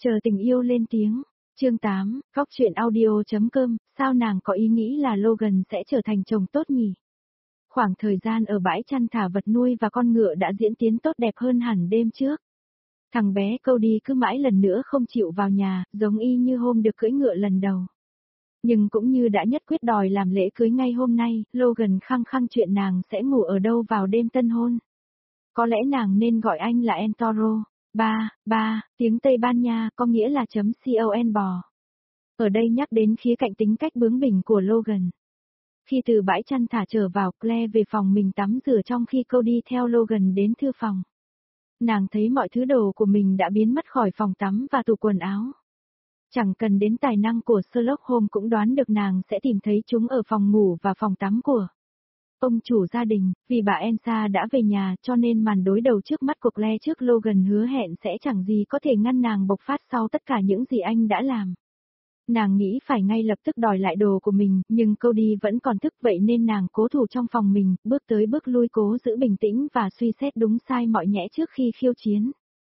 Chờ tình yêu lên tiếng. Chương 8, Góc truyện audio.com, sao nàng có ý nghĩ là Logan sẽ trở thành chồng tốt nhỉ? Khoảng thời gian ở bãi chăn thả vật nuôi và con ngựa đã diễn tiến tốt đẹp hơn hẳn đêm trước. Thằng bé Cody cứ mãi lần nữa không chịu vào nhà, giống y như hôm được cưỡi ngựa lần đầu. Nhưng cũng như đã nhất quyết đòi làm lễ cưới ngay hôm nay, Logan khăng khăng chuyện nàng sẽ ngủ ở đâu vào đêm tân hôn. Có lẽ nàng nên gọi anh là El Toro. Ba, tiếng Tây Ban Nha có nghĩa là .con bò. Ở đây nhắc đến khía cạnh tính cách bướng bỉnh của Logan. Khi từ bãi chăn thả trở vào, Claire về phòng mình tắm rửa trong khi Cody theo Logan đến thư phòng. Nàng thấy mọi thứ đồ của mình đã biến mất khỏi phòng tắm và tủ quần áo. Chẳng cần đến tài năng của Sherlock Holmes cũng đoán được nàng sẽ tìm thấy chúng ở phòng ngủ và phòng tắm của ông chủ gia đình. Vì bà Elsa đã về nhà cho nên màn đối đầu trước mắt của Claire trước Logan hứa hẹn sẽ chẳng gì có thể ngăn nàng bộc phát sau tất cả những gì anh đã làm. Nàng nghĩ phải ngay lập tức đòi lại đồ của mình, nhưng Cody vẫn còn thức vậy nên nàng cố thủ trong phòng mình, bước tới bước lui cố giữ bình tĩnh và suy xét đúng sai mọi nhẽ trước khi khiêu chiến.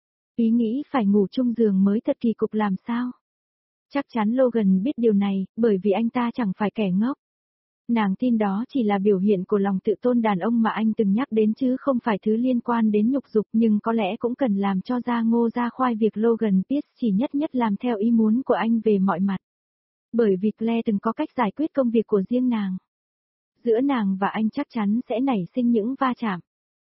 Ý nghĩ phải ngủ chung giường mới thật kỳ cục làm sao? Chắc chắn Logan biết điều này, bởi vì anh ta chẳng phải kẻ ngốc. Nàng tin đó chỉ là biểu hiện của lòng tự tôn đàn ông mà anh từng nhắc đến chứ không phải thứ liên quan đến nhục dục, nhưng có lẽ cũng cần làm cho ra ngô ra khoai việc Logan Pierce chỉ nhất làm theo ý muốn của anh về mọi mặt. Bởi vì Claire từng có cách giải quyết công việc của riêng nàng. Giữa nàng và anh chắc chắn sẽ nảy sinh những va chạm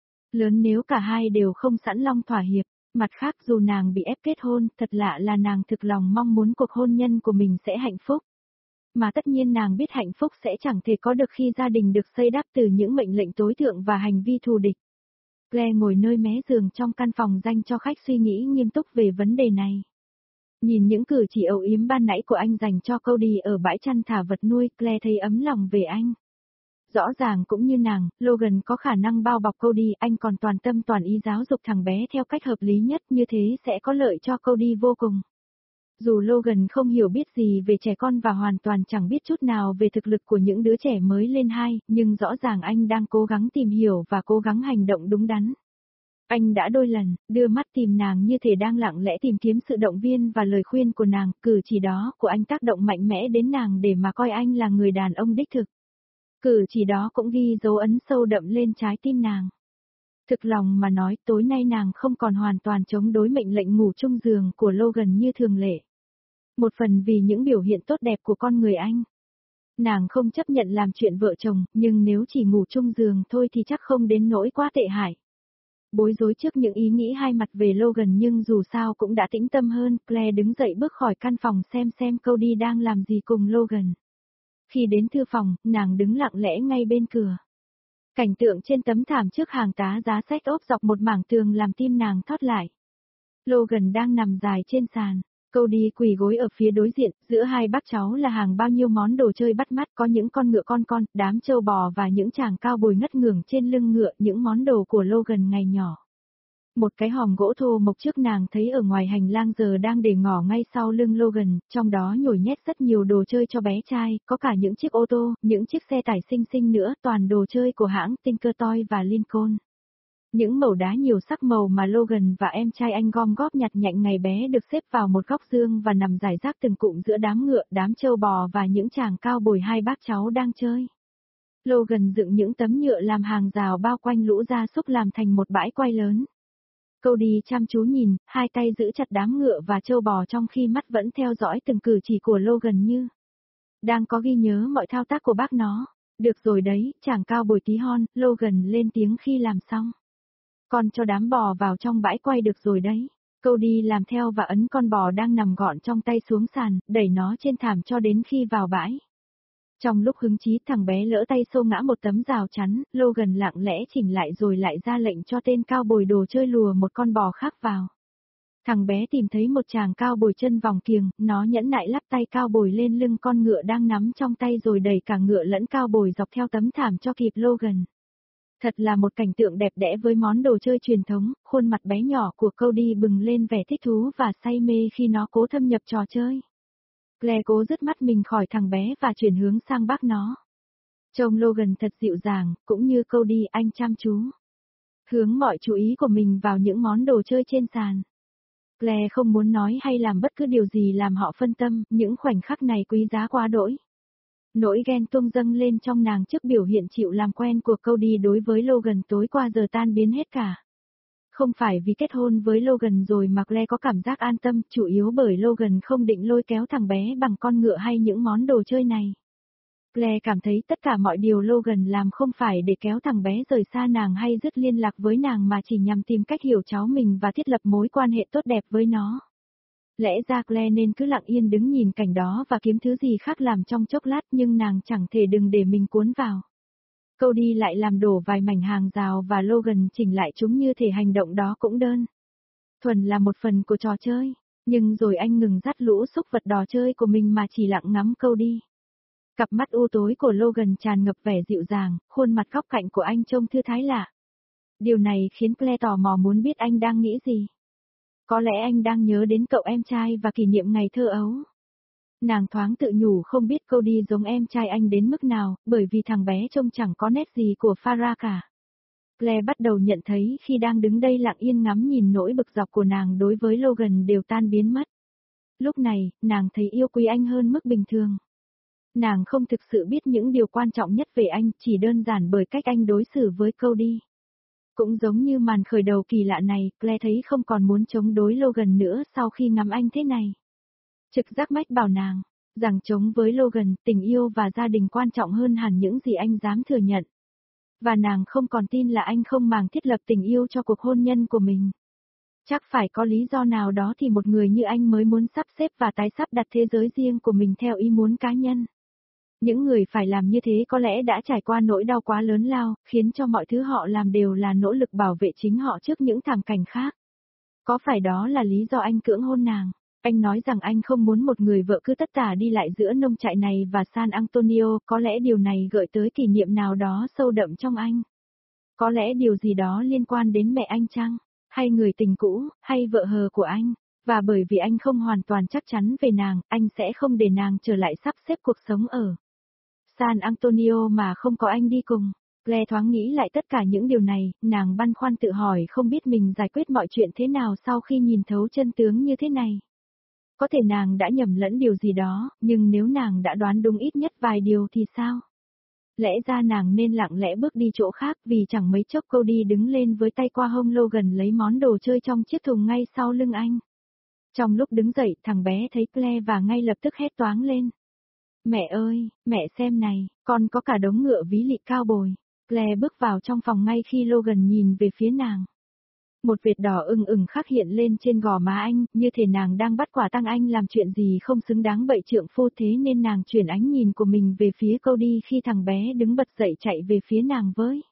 lớn nếu cả hai đều không sẵn lòng thỏa hiệp. Mặt khác dù nàng bị ép kết hôn, thật lạ là nàng thực lòng mong muốn cuộc hôn nhân của mình sẽ hạnh phúc. Mà tất nhiên nàng biết hạnh phúc sẽ chẳng thể có được khi gia đình được xây đắp từ những mệnh lệnh tối thượng và hành vi thù địch. Claire ngồi nơi mé giường trong căn phòng dành cho khách suy nghĩ nghiêm túc về vấn đề này. Nhìn những cử chỉ âu yếm ban nãy của anh dành cho Cody ở bãi chăn thả vật nuôi, Claire thấy ấm lòng về anh. Rõ ràng cũng như nàng, Logan có khả năng bao bọc Cody, anh còn toàn tâm toàn ý giáo dục thằng bé theo cách hợp lý nhất, như thế sẽ có lợi cho Cody vô cùng. Dù Logan không hiểu biết gì về trẻ con và hoàn toàn chẳng biết chút nào về thực lực của những đứa trẻ mới lên 2, nhưng rõ ràng anh đang cố gắng tìm hiểu và cố gắng hành động đúng đắn. Anh đã đôi lần, đưa mắt tìm nàng như thể đang lặng lẽ tìm kiếm sự động viên và lời khuyên của nàng, cử chỉ đó của anh tác động mạnh mẽ đến nàng để mà coi anh là người đàn ông đích thực. Cử chỉ đó cũng ghi dấu ấn sâu đậm lên trái tim nàng. Thực lòng mà nói, tối nay nàng không còn hoàn toàn chống đối mệnh lệnh ngủ chung giường của Logan như thường lệ. Một phần vì những biểu hiện tốt đẹp của con người anh. Nàng không chấp nhận làm chuyện vợ chồng, nhưng nếu chỉ ngủ chung giường thôi thì chắc không đến nỗi quá tệ hại. Bối rối trước những ý nghĩ hai mặt về Logan nhưng dù sao cũng đã tĩnh tâm hơn, Claire đứng dậy bước khỏi căn phòng xem Cody đang làm gì cùng Logan. Khi đến thư phòng, nàng đứng lặng lẽ ngay bên cửa. Cảnh tượng trên tấm thảm trước hàng tá giá sách ốp dọc một mảng tường làm tim nàng thót lại. Logan đang nằm dài trên sàn. Cody quỳ gối ở phía đối diện, giữa hai bác cháu là hàng bao nhiêu món đồ chơi bắt mắt, có những con ngựa con, đám trâu bò và những chàng cao bồi ngất ngưởng trên lưng ngựa, những món đồ của Logan ngày nhỏ. Một cái hòm gỗ thô mộc trước nàng thấy ở ngoài hành lang giờ đang để ngỏ ngay sau lưng Logan, trong đó nhồi nhét rất nhiều đồ chơi cho bé trai, có cả những chiếc ô tô, những chiếc xe tải xinh nữa, toàn đồ chơi của hãng Tinkertoy và Lincoln. Những mẩu đá nhiều sắc màu mà Logan và em trai anh gom góp nhặt nhạnh ngày bé được xếp vào một góc dương và nằm rải rác từng cụm giữa đám ngựa, đám trâu bò và những chàng cao bồi hai bác cháu đang chơi. Logan dựng những tấm nhựa làm hàng rào bao quanh lũ gia súc làm thành một bãi quay lớn. Cody chăm chú nhìn, hai tay giữ chặt đám ngựa và trâu bò trong khi mắt vẫn theo dõi từng cử chỉ của Logan như đang có ghi nhớ mọi thao tác của bác nó. Được rồi đấy, chàng cao bồi tí hon, Logan lên tiếng khi làm xong. Con cho đám bò vào trong bãi quay được rồi đấy. Cody làm theo và ấn con bò đang nằm gọn trong tay xuống sàn, đẩy nó trên thảm cho đến khi vào bãi. Trong lúc hứng chí thằng bé lỡ tay xô ngã một tấm rào chắn, Logan lặng lẽ chỉnh lại rồi lại ra lệnh cho tên cao bồi đồ chơi lùa một con bò khác vào. Thằng bé tìm thấy một chàng cao bồi chân vòng kiềng, nó nhẫn nại lắp tay cao bồi lên lưng con ngựa đang nắm trong tay rồi đẩy cả ngựa lẫn cao bồi dọc theo tấm thảm cho kịp Logan. Thật là một cảnh tượng đẹp đẽ với món đồ chơi truyền thống, khuôn mặt bé nhỏ của Cody bừng lên vẻ thích thú và say mê khi nó cố thâm nhập trò chơi. Claire cố dứt mắt mình khỏi thằng bé và chuyển hướng sang bác nó. Trông Logan thật dịu dàng, cũng như Cody anh chăm chú. Hướng mọi chú ý của mình vào những món đồ chơi trên sàn. Claire không muốn nói hay làm bất cứ điều gì làm họ phân tâm, những khoảnh khắc này quý giá quá đỗi. Nỗi ghen tuông dâng lên trong nàng trước biểu hiện chịu làm quen của Cody đối với Logan tối qua giờ tan biến hết cả. Không phải vì kết hôn với Logan rồi mà Claire có cảm giác an tâm, chủ yếu bởi Logan không định lôi kéo thằng bé bằng con ngựa hay những món đồ chơi này. Claire cảm thấy tất cả mọi điều Logan làm không phải để kéo thằng bé rời xa nàng hay dứt liên lạc với nàng mà chỉ nhằm tìm cách hiểu cháu mình và thiết lập mối quan hệ tốt đẹp với nó. Lẽ ra Claire nên cứ lặng yên đứng nhìn cảnh đó và kiếm thứ gì khác làm trong chốc lát nhưng nàng chẳng thể đừng để mình cuốn vào. Cody lại làm đổ vài mảnh hàng rào và Logan chỉnh lại chúng như thể hành động đó cũng đơn thuần là một phần của trò chơi, nhưng rồi anh ngừng dắt lũ xúc vật đò chơi của mình mà chỉ lặng ngắm Cody. Cặp mắt u tối của Logan tràn ngập vẻ dịu dàng, khuôn mặt góc cạnh của anh trông thư thái lạ. Điều này khiến Claire tò mò muốn biết anh đang nghĩ gì. Có lẽ anh đang nhớ đến cậu em trai và kỷ niệm ngày thơ ấu. Nàng thoáng tự nhủ không biết Cody giống em trai anh đến mức nào, bởi vì thằng bé trông chẳng có nét gì của Farah cả. Claire bắt đầu nhận thấy khi đang đứng đây lặng yên ngắm nhìn nỗi bực dọc của nàng đối với Logan đều tan biến mất. Lúc này, nàng thấy yêu quý anh hơn mức bình thường. Nàng không thực sự biết những điều quan trọng nhất về anh, chỉ đơn giản bởi cách anh đối xử với Cody. Cũng giống như màn khởi đầu kỳ lạ này, Claire thấy không còn muốn chống đối Logan nữa sau khi ngắm anh thế này. Trực giác mách bảo nàng, rằng chống với Logan, tình yêu và gia đình quan trọng hơn hẳn những gì anh dám thừa nhận. Và nàng không còn tin là anh không màng thiết lập tình yêu cho cuộc hôn nhân của mình. Chắc phải có lý do nào đó thì một người như anh mới muốn sắp xếp và tái sắp đặt thế giới riêng của mình theo ý muốn cá nhân. Những người phải làm như thế có lẽ đã trải qua nỗi đau quá lớn lao, khiến cho mọi thứ họ làm đều là nỗ lực bảo vệ chính họ trước những thảm cảnh khác. Có phải đó là lý do anh cưỡng hôn nàng? Anh nói rằng anh không muốn một người vợ cứ tất tả đi lại giữa nông trại này và San Antonio, có lẽ điều này gợi tới kỷ niệm nào đó sâu đậm trong anh. Có lẽ điều gì đó liên quan đến mẹ anh chăng? Hay người tình cũ, hay vợ hờ của anh? Và bởi vì anh không hoàn toàn chắc chắn về nàng, anh sẽ không để nàng trở lại sắp xếp cuộc sống ở San Antonio mà không có anh đi cùng. Claire thoáng nghĩ lại tất cả những điều này, nàng băn khoăn tự hỏi không biết mình giải quyết mọi chuyện thế nào sau khi nhìn thấu chân tướng như thế này. Có thể nàng đã nhầm lẫn điều gì đó, nhưng nếu nàng đã đoán đúng ít nhất vài điều thì sao? Lẽ ra nàng nên lặng lẽ bước đi chỗ khác vì chẳng mấy chốc Cody đứng lên với tay qua hông Logan lấy món đồ chơi trong chiếc thùng ngay sau lưng anh. Trong lúc đứng dậy, thằng bé thấy Claire và ngay lập tức hét toáng lên. Mẹ ơi, mẹ xem này, con có cả đống ngựa ví lị cao bồi. Claire bước vào trong phòng ngay khi Logan nhìn về phía nàng. Một vệt đỏ ửng ửng khắc hiện lên trên gò má anh, như thể nàng đang bắt quả tang anh làm chuyện gì không xứng đáng bậy trượng phu, thế nên nàng chuyển ánh nhìn của mình về phía Cody khi thằng bé đứng bật dậy chạy về phía nàng với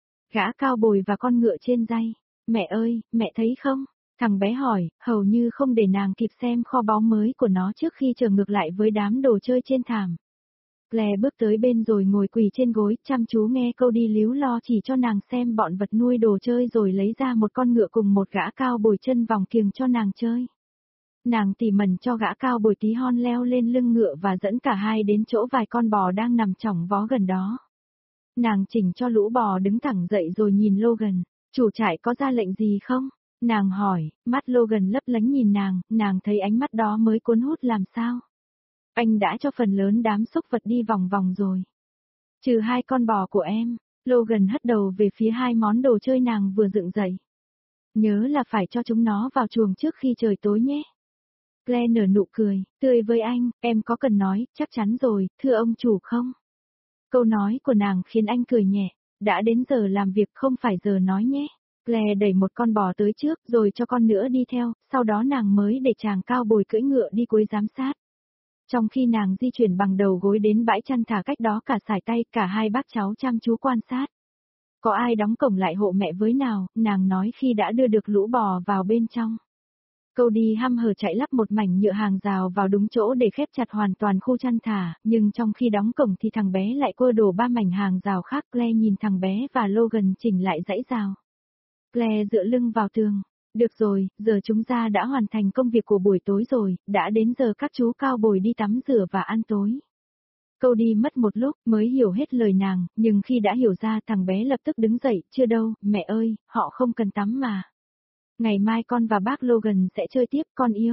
gã cao bồi và con ngựa trên dây. Mẹ ơi, mẹ thấy không? Thằng bé hỏi, hầu như không để nàng kịp xem kho báu mới của nó trước khi trở ngược lại với đám đồ chơi trên thảm. Claire bước tới bên rồi ngồi quỳ trên gối, chăm chú nghe Cody líu lo chỉ cho nàng xem bọn vật nuôi đồ chơi rồi lấy ra một con ngựa cùng một gã cao bồi chân vòng kiềng cho nàng chơi. Nàng tỉ mẩn cho gã cao bồi tí hon leo lên lưng ngựa và dẫn cả hai đến chỗ vài con bò đang nằm chỏng vó gần đó. Nàng chỉnh cho lũ bò đứng thẳng dậy rồi nhìn Logan, chủ trại có ra lệnh gì không? Nàng hỏi, mắt Logan lấp lánh nhìn nàng thấy ánh mắt đó mới cuốn hút làm sao? Anh đã cho phần lớn đám xúc vật đi vòng vòng rồi. Trừ hai con bò của em, Logan hất đầu về phía hai món đồ chơi nàng vừa dựng dậy. Nhớ là phải cho chúng nó vào chuồng trước khi trời tối nhé. Claire nở nụ cười, tươi với anh, em có cần nói, chắc chắn rồi, thưa ông chủ không? Câu nói của nàng khiến anh cười nhẹ, đã đến giờ làm việc không phải giờ nói nhé. Claire đẩy một con bò tới trước rồi cho con nữa đi theo, sau đó nàng mới để chàng cao bồi cưỡi ngựa đi cuối giám sát. Trong khi nàng di chuyển bằng đầu gối đến bãi chăn thả cách đó cả sải tay, cả hai bác cháu chăm chú quan sát. Có ai đóng cổng lại hộ mẹ với nào, nàng nói khi đã đưa được lũ bò vào bên trong. Cody hăm hở chạy lắp một mảnh nhựa hàng rào vào đúng chỗ để khép chặt hoàn toàn khu chăn thả, nhưng trong khi đóng cổng thì thằng bé lại quơ đổ ba mảnh hàng rào khác. Claire nhìn thằng bé và Logan chỉnh lại dãy rào. Claire dựa lưng vào tường. Được rồi, giờ chúng ta đã hoàn thành công việc của buổi tối rồi, đã đến giờ các chú cao bồi đi tắm rửa và ăn tối. Cody mất một lúc mới hiểu hết lời nàng, nhưng khi đã hiểu ra thằng bé lập tức đứng dậy, chưa đâu, mẹ ơi, họ không cần tắm mà. Ngày mai con và bác Logan sẽ chơi tiếp, con yêu.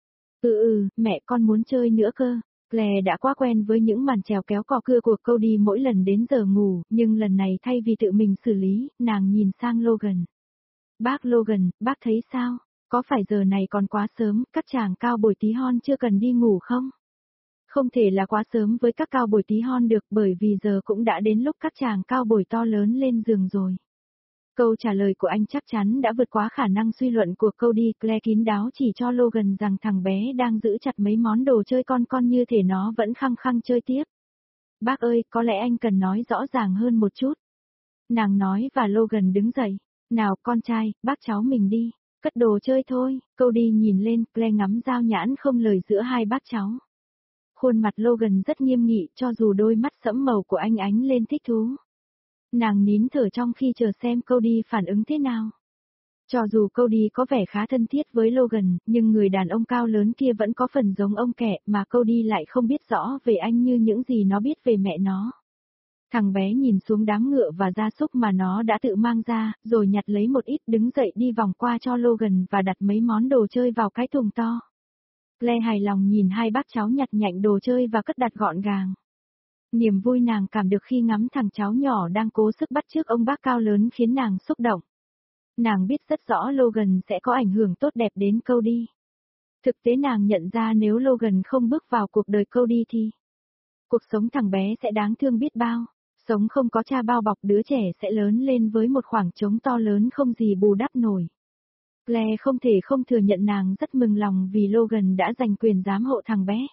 Mẹ con muốn chơi nữa cơ. Claire đã quá quen với những màn trèo kéo cò cưa của Cody mỗi lần đến giờ ngủ, nhưng lần này thay vì tự mình xử lý, nàng nhìn sang Logan. Bác Logan, bác thấy sao? Có phải giờ này còn quá sớm, các chàng cao bồi tí hon chưa cần đi ngủ không? Không thể là quá sớm với các cao bồi tí hon được, bởi vì giờ cũng đã đến lúc các chàng cao bồi to lớn lên giường rồi. Câu trả lời của anh chắc chắn đã vượt quá khả năng suy luận của Cody. Claire kín đáo chỉ cho Logan rằng thằng bé đang giữ chặt mấy món đồ chơi con như thể nó vẫn khăng khăng chơi tiếp. Bác ơi, có lẽ anh cần nói rõ ràng hơn một chút. Nàng nói và Logan đứng dậy. Nào con trai, bác cháu mình đi. Cất đồ chơi thôi. Cody nhìn lên, Claire ngắm dao nhãn không lời giữa hai bác cháu. Khuôn mặt Logan rất nghiêm nghị, cho dù đôi mắt sẫm màu của anh ánh lên thích thú. Nàng nín thở trong khi chờ xem Cody phản ứng thế nào. Cho dù Cody có vẻ khá thân thiết với Logan, nhưng người đàn ông cao lớn kia vẫn có phần giống ông kẹ, mà Cody lại không biết rõ về anh như những gì nó biết về mẹ nó. Thằng bé nhìn xuống đám ngựa và gia súc mà nó đã tự mang ra, rồi nhặt lấy một ít, đứng dậy đi vòng qua cho Logan và đặt mấy món đồ chơi vào cái thùng to. Claire hài lòng nhìn hai bác cháu nhặt nhạnh đồ chơi và cất đặt gọn gàng. Niềm vui nàng cảm được khi ngắm thằng cháu nhỏ đang cố sức bắt chước ông bác cao lớn khiến nàng xúc động. Nàng biết rất rõ Logan sẽ có ảnh hưởng tốt đẹp đến Cody. Thực tế nàng nhận ra nếu Logan không bước vào cuộc đời Cody thì cuộc sống thằng bé sẽ đáng thương biết bao. Sống không có cha bao bọc, đứa trẻ sẽ lớn lên với một khoảng trống to lớn không gì bù đắp nổi. Claire không thể không thừa nhận nàng rất mừng lòng vì Logan đã giành quyền giám hộ thằng bé.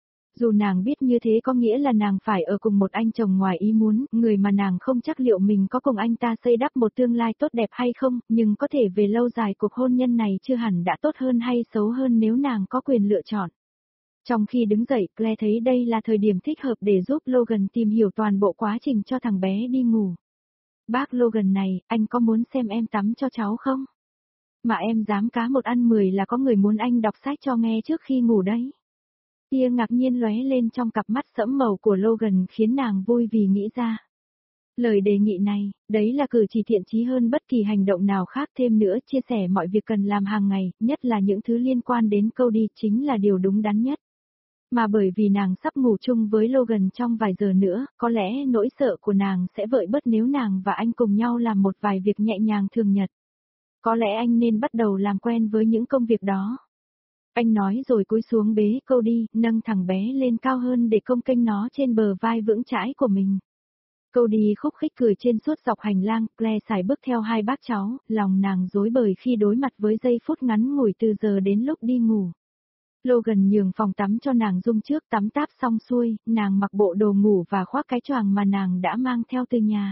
Dù nàng biết như thế có nghĩa là nàng phải ở cùng một anh chồng ngoài ý muốn, người mà nàng không chắc liệu mình có cùng anh ta xây đắp một tương lai tốt đẹp hay không, nhưng có thể về lâu dài cuộc hôn nhân này chưa hẳn đã tốt hơn hay xấu hơn nếu nàng có quyền lựa chọn. Trong khi đứng dậy, Claire thấy đây là thời điểm thích hợp để giúp Logan tìm hiểu toàn bộ quá trình cho thằng bé đi ngủ. Bác Logan này, anh có muốn xem em tắm cho cháu không? Mà em dám cá một ăn 10 là có người muốn anh đọc sách cho nghe trước khi ngủ đấy. Tia ngạc nhiên lóe lên trong cặp mắt sẫm màu của Logan khiến nàng vui vì nghĩ ra. Lời đề nghị này, đấy là cử chỉ thiện chí hơn bất kỳ hành động nào khác, thêm nữa chia sẻ mọi việc cần làm hàng ngày, nhất là những thứ liên quan đến Cody chính là điều đúng đắn nhất. Mà bởi vì nàng sắp ngủ chung với Logan trong vài giờ nữa, có lẽ nỗi sợ của nàng sẽ vơi bớt nếu nàng và anh cùng nhau làm một vài việc nhẹ nhàng thường nhật. Có lẽ anh nên bắt đầu làm quen với những công việc đó. Anh nói rồi cúi xuống bế Cody, nâng thằng bé lên cao hơn để cong kênh nó trên bờ vai vững chãi của mình. Cody khúc khích cười trên suốt dọc hành lang, Claire sải bước theo hai bác cháu, lòng nàng rối bời khi đối mặt với giây phút ngắn ngủi từ giờ đến lúc đi ngủ. Logan nhường phòng tắm cho nàng dung trước, tắm táp xong xuôi, nàng mặc bộ đồ ngủ và khoác cái choàng mà nàng đã mang theo từ nhà.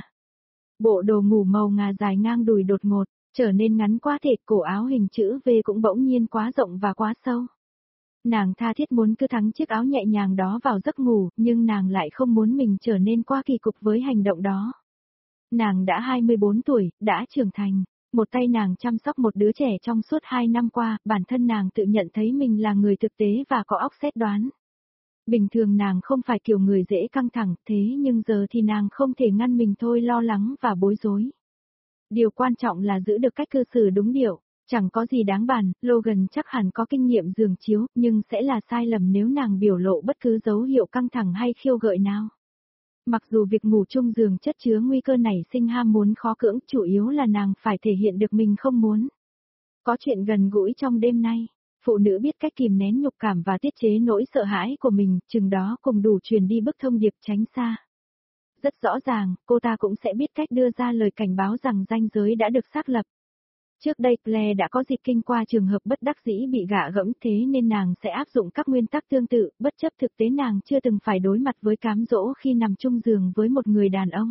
Bộ đồ ngủ màu ngà dài ngang đùi đột ngột, trở nên ngắn quá thể, cổ áo hình chữ V cũng bỗng nhiên quá rộng và quá sâu. Nàng tha thiết muốn cứ thắng chiếc áo nhẹ nhàng đó vào giấc ngủ, nhưng nàng lại không muốn mình trở nên quá kỳ cục với hành động đó. Nàng đã 24 tuổi, đã trưởng thành. Một tay nàng chăm sóc một đứa trẻ trong suốt 2 năm qua, bản thân nàng tự nhận thấy mình là người thực tế và có óc xét đoán. Bình thường nàng không phải kiểu người dễ căng thẳng, thế nhưng giờ thì nàng không thể ngăn mình thôi lo lắng và bối rối. Điều quan trọng là giữ được cách cư xử đúng điệu, chẳng có gì đáng bàn, Logan chắc hẳn có kinh nghiệm giường chiếu, nhưng sẽ là sai lầm nếu nàng biểu lộ bất cứ dấu hiệu căng thẳng hay khiêu gợi nào. Mặc dù việc ngủ chung giường chất chứa nguy cơ nảy sinh ham muốn khó cưỡng, chủ yếu là nàng phải thể hiện được mình không muốn. Có chuyện gần gũi trong đêm nay, phụ nữ biết cách kìm nén nhục cảm và tiết chế nỗi sợ hãi của mình, chừng đó cùng đủ truyền đi bức thông điệp tránh xa. Rất rõ ràng, cô ta cũng sẽ biết cách đưa ra lời cảnh báo rằng ranh giới đã được xác lập. Trước đây Claire đã có dịp kinh qua trường hợp bất đắc dĩ bị gạ gẫm, thế nên nàng sẽ áp dụng các nguyên tắc tương tự, bất chấp thực tế nàng chưa từng phải đối mặt với cám dỗ khi nằm chung giường với một người đàn ông.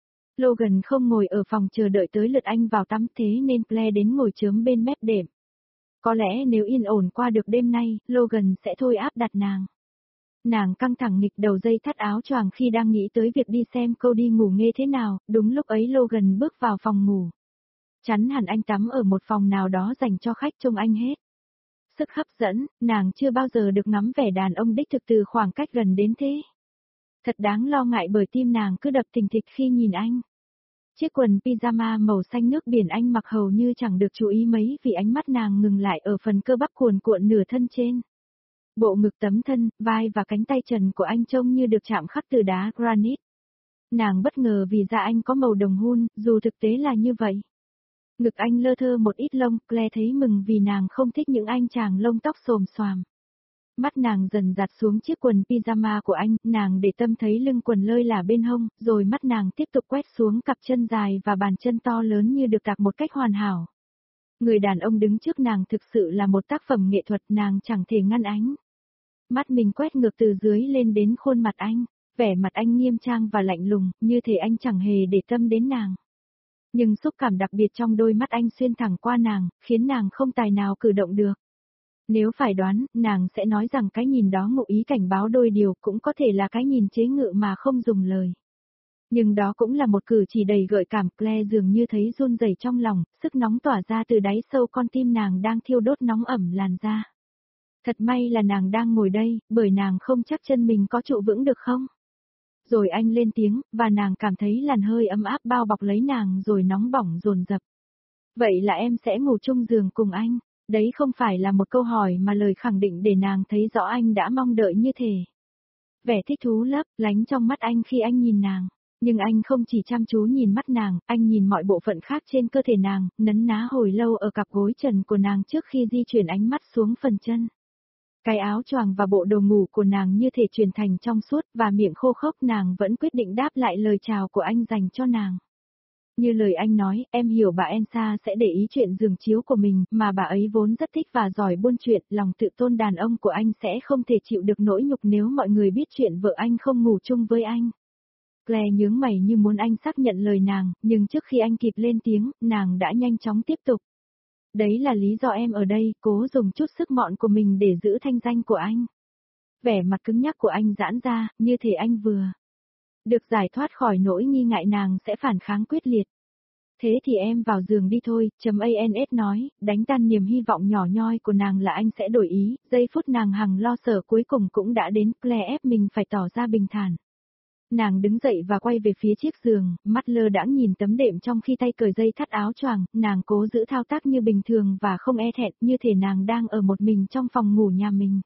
Logan không ngồi ở phòng chờ đợi tới lượt anh vào tắm, thế nên Claire đến ngồi chớm bên mép đệm. Có lẽ nếu yên ổn qua được đêm nay, Logan sẽ thôi áp đặt nàng. Nàng căng thẳng nghịch đầu dây thắt áo choàng khi đang nghĩ tới việc đi xem Cody ngủ nghe thế nào, đúng lúc ấy Logan bước vào phòng ngủ. Chắn hẳn anh tắm ở một phòng nào đó dành cho khách trông anh hết. Sức hấp dẫn, nàng chưa bao giờ được ngắm vẻ đàn ông đích thực từ khoảng cách gần đến thế. Thật đáng lo ngại bởi tim nàng cứ đập thình thịch khi nhìn anh. Chiếc quần pyjama màu xanh nước biển anh mặc hầu như chẳng được chú ý mấy vì ánh mắt nàng ngừng lại ở phần cơ bắp cuồn cuộn nửa thân trên. Bộ ngực tấm thân, vai và cánh tay trần của anh trông như được chạm khắc từ đá granite. Nàng bất ngờ vì da anh có màu đồng hun, dù thực tế là như vậy. Ngực anh lơ thơ một ít lông, Claire thấy mừng vì nàng không thích những anh chàng lông tóc xồm xoàm. Mắt nàng dần dạt xuống chiếc quần pyjama của anh, nàng để tâm thấy lưng quần lơi là bên hông, rồi mắt nàng tiếp tục quét xuống cặp chân dài và bàn chân to lớn như được tạc một cách hoàn hảo. Người đàn ông đứng trước nàng thực sự là một tác phẩm nghệ thuật, nàng chẳng thể ngăn ánh. Mắt mình quét ngược từ dưới lên đến khuôn mặt anh, vẻ mặt anh nghiêm trang và lạnh lùng, như thể anh chẳng hề để tâm đến nàng. Nhưng xúc cảm đặc biệt trong đôi mắt anh xuyên thẳng qua nàng, khiến nàng không tài nào cử động được. Nếu phải đoán, nàng sẽ nói rằng cái nhìn đó ngụ ý cảnh báo đôi điều, cũng có thể là cái nhìn chế ngự mà không dùng lời. Nhưng đó cũng là một cử chỉ đầy gợi cảm, Claire dường như thấy run rẩy trong lòng, sức nóng tỏa ra từ đáy sâu con tim nàng đang thiêu đốt nóng ẩm làn da. Thật may là nàng đang ngồi đây, bởi nàng không chắc chân mình có trụ vững được không. Rồi anh lên tiếng, và nàng cảm thấy làn hơi ấm áp bao bọc lấy nàng rồi nóng bỏng dồn dập. Vậy là em sẽ ngủ chung giường cùng anh. Đấy không phải là một câu hỏi mà lời khẳng định để nàng thấy rõ anh đã mong đợi như thế. Vẻ thích thú lấp lánh trong mắt anh khi anh nhìn nàng. Nhưng anh không chỉ chăm chú nhìn mắt nàng, anh nhìn mọi bộ phận khác trên cơ thể nàng, nấn ná hồi lâu ở cặp gối trần của nàng trước khi di chuyển ánh mắt xuống phần chân. Cái áo choàng và bộ đồ ngủ của nàng như thể chuyển thành trong suốt và miệng khô khốc nàng vẫn quyết định đáp lại lời chào của anh dành cho nàng. Như lời anh nói, em hiểu bà Elsa sẽ để ý chuyện giường chiếu của mình, mà bà ấy vốn rất thích và giỏi buôn chuyện, lòng tự tôn đàn ông của anh sẽ không thể chịu được nỗi nhục nếu mọi người biết chuyện vợ anh không ngủ chung với anh. Claire nhướng mày như muốn anh xác nhận lời nàng, nhưng trước khi anh kịp lên tiếng, nàng đã nhanh chóng tiếp tục. Đấy là lý do em ở đây, cố dùng chút sức mọn của mình để giữ thanh danh của anh. Vẻ mặt cứng nhắc của anh giãn ra, như thể anh vừa được giải thoát khỏi nỗi nghi ngại nàng sẽ phản kháng quyết liệt. Thế thì em vào giường đi thôi, ANS nói, đánh tan niềm hy vọng nhỏ nhoi của nàng là anh sẽ đổi ý, giây phút nàng hằng lo sợ cuối cùng cũng đã đến, Claire ép mình phải tỏ ra bình thản. Nàng đứng dậy và quay về phía chiếc giường, mắt lơ đãng nhìn tấm đệm trong khi tay cởi dây thắt áo choàng, nàng cố giữ thao tác như bình thường và không e thẹn, như thể nàng đang ở một mình trong phòng ngủ nhà mình.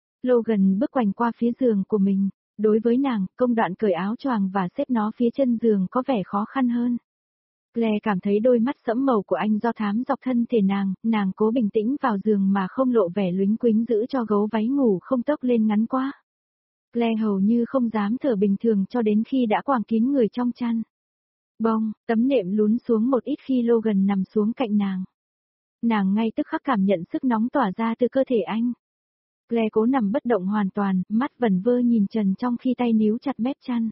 Logan bước quanh qua phía giường của mình. Đối với nàng, công đoạn cởi áo choàng và xếp nó phía chân giường có vẻ khó khăn hơn. Claire cảm thấy đôi mắt sẫm màu của anh do thám dọc thân thể nàng cố bình tĩnh vào giường mà không lộ vẻ lúnh quính giữ cho gấu váy ngủ không tốc lên ngắn quá. Claire hầu như không dám thở bình thường cho đến khi đã quàng kín người trong chăn. Bông, tấm nệm lún xuống một ít khi Logan nằm xuống cạnh nàng. Nàng ngay tức khắc cảm nhận sức nóng tỏa ra từ cơ thể anh. Claire cố nằm bất động hoàn toàn, mắt vẩn vơ nhìn trần trong khi tay níu chặt mép chăn.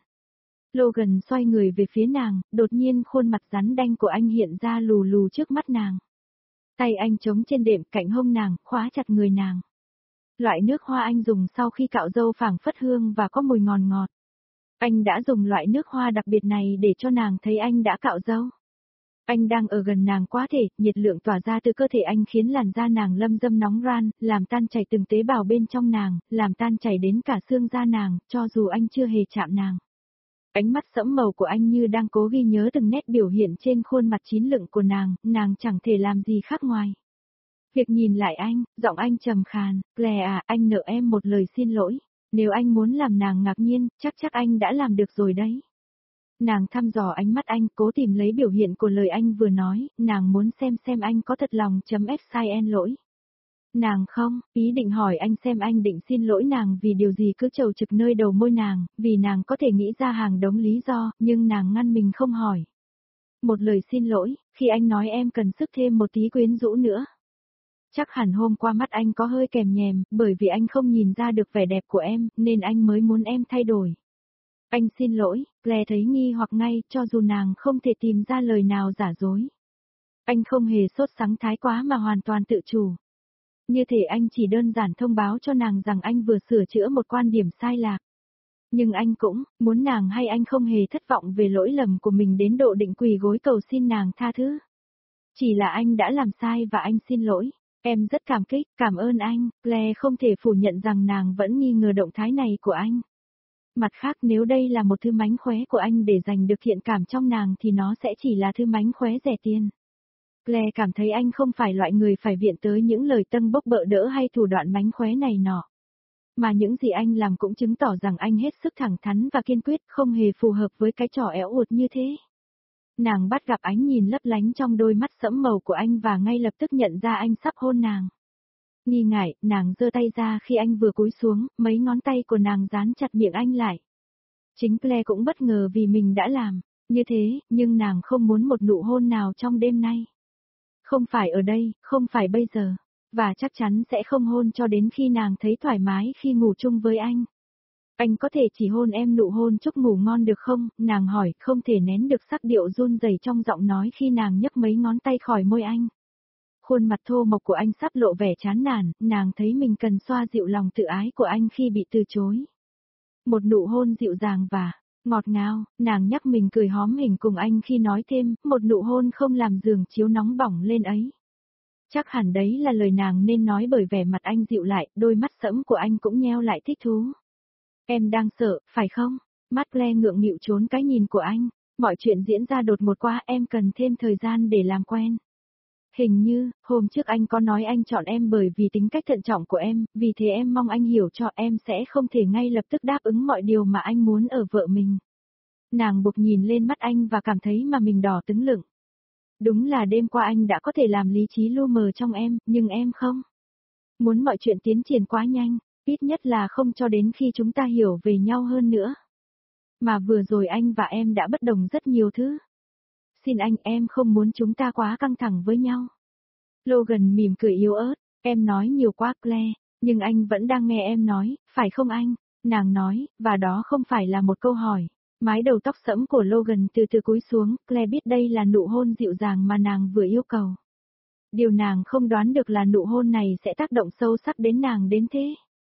Logan xoay người về phía nàng, đột nhiên khuôn mặt rắn đanh của anh hiện ra lù lù trước mắt nàng. Tay anh chống trên đệm cạnh hông nàng, khóa chặt người nàng. Loại nước hoa anh dùng sau khi cạo râu phảng phất hương và có mùi ngọt ngọt. Anh đã dùng loại nước hoa đặc biệt này để cho nàng thấy anh đã cạo râu. Anh đang ở gần nàng quá thể, nhiệt lượng tỏa ra từ cơ thể anh khiến làn da nàng lâm dâm nóng ran, làm tan chảy từng tế bào bên trong nàng, làm tan chảy đến cả xương da nàng, cho dù anh chưa hề chạm nàng. Ánh mắt sẫm màu của anh như đang cố ghi nhớ từng nét biểu hiện trên khuôn mặt chín lựng của nàng chẳng thể làm gì khác ngoài việc nhìn lại anh, giọng anh trầm khàn, Claire à, anh nợ em một lời xin lỗi, nếu anh muốn làm nàng ngạc nhiên, chắc anh đã làm được rồi đấy. Nàng thăm dò ánh mắt anh, cố tìm lấy biểu hiện của lời anh vừa nói, nàng muốn xem anh có thật lòng xin lỗi. Nàng không, ý định hỏi anh xem anh định xin lỗi nàng vì điều gì cứ trầu trực nơi đầu môi nàng, vì nàng có thể nghĩ ra hàng đống lý do, nhưng nàng ngăn mình không hỏi. Một lời xin lỗi, khi anh nói em cần sức thêm một tí quyến rũ nữa. Chắc hẳn hôm qua mắt anh có hơi kèm nhèm, bởi vì anh không nhìn ra được vẻ đẹp của em, nên anh mới muốn em thay đổi. Anh xin lỗi, Claire thấy nghi hoặc ngay, cho dù nàng không thể tìm ra lời nào giả dối. Anh không hề sốt sắng thái quá mà hoàn toàn tự chủ. Như thể anh chỉ đơn giản thông báo cho nàng rằng anh vừa sửa chữa một quan điểm sai lạc. Nhưng anh cũng, muốn nàng hay anh không hề thất vọng về lỗi lầm của mình đến độ định quỳ gối cầu xin nàng tha thứ. Chỉ là anh đã làm sai và anh xin lỗi. Em rất cảm kích, cảm ơn anh, Claire không thể phủ nhận rằng nàng vẫn nghi ngờ động thái này của anh. Mặt khác nếu đây là một thứ mánh khóe của anh để giành được thiện cảm trong nàng thì nó sẽ chỉ là thứ mánh khóe rẻ tiền. Claire cảm thấy anh không phải loại người phải viện tới những lời tâng bốc bợ đỡ hay thủ đoạn mánh khóe này nọ. Mà những gì anh làm cũng chứng tỏ rằng anh hết sức thẳng thắn và kiên quyết, không hề phù hợp với cái trò éo uột như thế. Nàng bắt gặp ánh nhìn lấp lánh trong đôi mắt sẫm màu của anh và ngay lập tức nhận ra anh sắp hôn nàng. Nghi ngại, nàng giơ tay ra khi anh vừa cúi xuống, mấy ngón tay của nàng dán chặt miệng anh lại. Chính Claire cũng bất ngờ vì mình đã làm như thế, nhưng nàng không muốn một nụ hôn nào trong đêm nay. Không phải ở đây, không phải bây giờ, và chắc chắn sẽ không hôn cho đến khi nàng thấy thoải mái khi ngủ chung với anh. Anh có thể chỉ hôn em nụ hôn chúc ngủ ngon được không? Nàng hỏi, không thể nén được sắc điệu run rẩy trong giọng nói khi nàng nhấc mấy ngón tay khỏi môi anh. Khuôn mặt thô mộc của anh sắp lộ vẻ chán nản, nàng thấy mình cần xoa dịu lòng tự ái của anh khi bị từ chối. Một nụ hôn dịu dàng và ngọt ngào, nàng nhắc mình cười hóm hỉnh cùng anh khi nói thêm, một nụ hôn không làm giường chiếu nóng bỏng lên ấy. Chắc hẳn đấy là lời nàng nên nói bởi vẻ mặt anh dịu lại, đôi mắt sẫm của anh cũng nheo lại thích thú. Em đang sợ, phải không? Mắt Claire ngượng nghịu trốn cái nhìn của anh. Mọi chuyện diễn ra đột ngột quá, em cần thêm thời gian để làm quen. Hình như, hôm trước anh có nói anh chọn em bởi vì tính cách thận trọng của em, vì thế em mong anh hiểu cho em sẽ không thể ngay lập tức đáp ứng mọi điều mà anh muốn ở vợ mình. Nàng buộc nhìn lên mắt anh và cảm thấy mà mình đỏ tứng lửng. Đúng là đêm qua anh đã có thể làm lý trí lu mờ trong em, nhưng em không. Muốn mọi chuyện tiến triển quá nhanh, ít nhất là không cho đến khi chúng ta hiểu về nhau hơn nữa. Mà vừa rồi anh và em đã bất đồng rất nhiều thứ. Xin anh, em không muốn chúng ta quá căng thẳng với nhau. Logan mỉm cười yếu ớt, em nói nhiều quá Claire, nhưng anh vẫn đang nghe em nói, phải không anh? Nàng nói, và đó không phải là một câu hỏi. Mái đầu tóc sẫm của Logan từ từ cúi xuống, Claire biết đây là nụ hôn dịu dàng mà nàng vừa yêu cầu. Điều nàng không đoán được là nụ hôn này sẽ tác động sâu sắc đến nàng đến thế.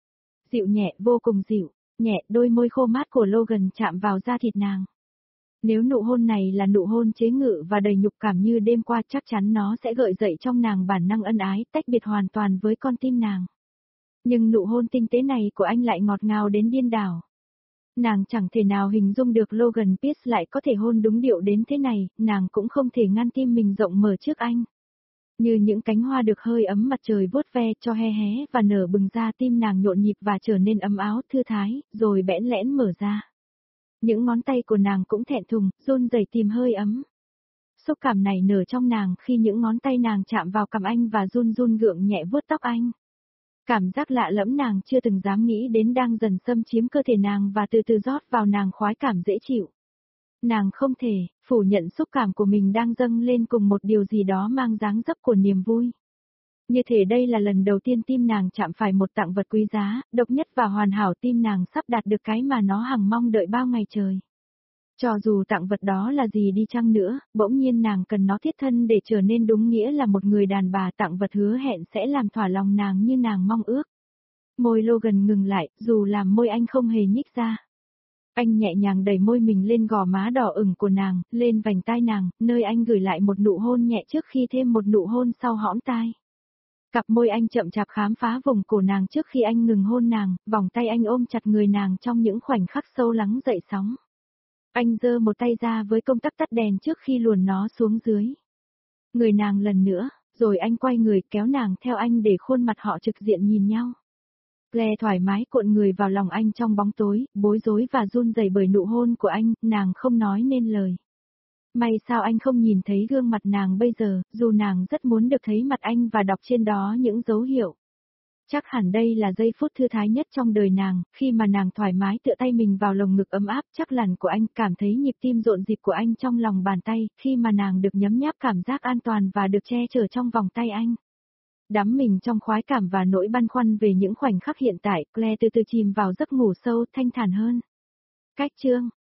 Dịu nhẹ, vô cùng dịu, nhẹ, đôi môi khô mát của Logan chạm vào da thịt nàng. Nếu nụ hôn này là nụ hôn chế ngự và đầy nhục cảm như đêm qua, chắc chắn nó sẽ gợi dậy trong nàng bản năng ân ái, tách biệt hoàn toàn với con tim nàng. Nhưng nụ hôn tinh tế này của anh lại ngọt ngào đến điên đảo. Nàng chẳng thể nào hình dung được Logan Pierce lại có thể hôn đúng điệu đến thế này, nàng cũng không thể ngăn tim mình rộng mở trước anh. Như những cánh hoa được hơi ấm mặt trời vuốt ve cho hé hé và nở bừng ra, tim nàng nhộn nhịp và trở nên ấm áo, thư thái, rồi bẽn lẽn mở ra. Những ngón tay của nàng cũng thẹn thùng, run rẩy tìm hơi ấm. Xúc cảm này nở trong nàng khi những ngón tay nàng chạm vào cằm anh và run run gượng nhẹ vuốt tóc anh. Cảm giác lạ lẫm nàng chưa từng dám nghĩ đến đang dần xâm chiếm cơ thể nàng và từ từ rót vào nàng khoái cảm dễ chịu. Nàng không thể phủ nhận xúc cảm của mình đang dâng lên cùng một điều gì đó mang dáng dấp của niềm vui. Như thể đây là lần đầu tiên tim nàng chạm phải một tặng vật quý giá, độc nhất và hoàn hảo, tim nàng sắp đạt được cái mà nó hằng mong đợi bao ngày trời. Cho dù tặng vật đó là gì đi chăng nữa, bỗng nhiên nàng cần nó thiết thân để trở nên đúng nghĩa là một người đàn bà, tặng vật hứa hẹn sẽ làm thỏa lòng nàng như nàng mong ước. Môi Logan ngừng lại, dù làm môi anh không hề nhích ra. Anh nhẹ nhàng đẩy môi mình lên gò má đỏ ửng của nàng, lên vành tai nàng, nơi anh gửi lại một nụ hôn nhẹ trước khi thêm một nụ hôn sau hõm tai. Cặp môi anh chậm chạp khám phá vùng cổ nàng trước khi anh ngừng hôn nàng, vòng tay anh ôm chặt người nàng trong những khoảnh khắc sâu lắng dậy sóng. Anh giơ một tay ra với công tắc tắt đèn trước khi luồn nó xuống dưới. Người nàng lần nữa, rồi anh quay người kéo nàng theo anh để khuôn mặt họ trực diện nhìn nhau. Claire thoải mái cuộn người vào lòng anh trong bóng tối, bối rối và run rẩy bởi nụ hôn của anh, nàng không nói nên lời. May sao anh không nhìn thấy gương mặt nàng bây giờ, dù nàng rất muốn được thấy mặt anh và đọc trên đó những dấu hiệu. Chắc hẳn đây là giây phút thư thái nhất trong đời nàng, khi mà nàng thoải mái tựa tay mình vào lồng ngực ấm áp chắc lằn của anh, cảm thấy nhịp tim rộn rịp của anh trong lòng bàn tay, khi mà nàng được nhấm nháp cảm giác an toàn và được che chở trong vòng tay anh. Đắm mình trong khoái cảm và nỗi băn khoăn về những khoảnh khắc hiện tại, Claire từ từ chìm vào giấc ngủ sâu thanh thản hơn. Cách chương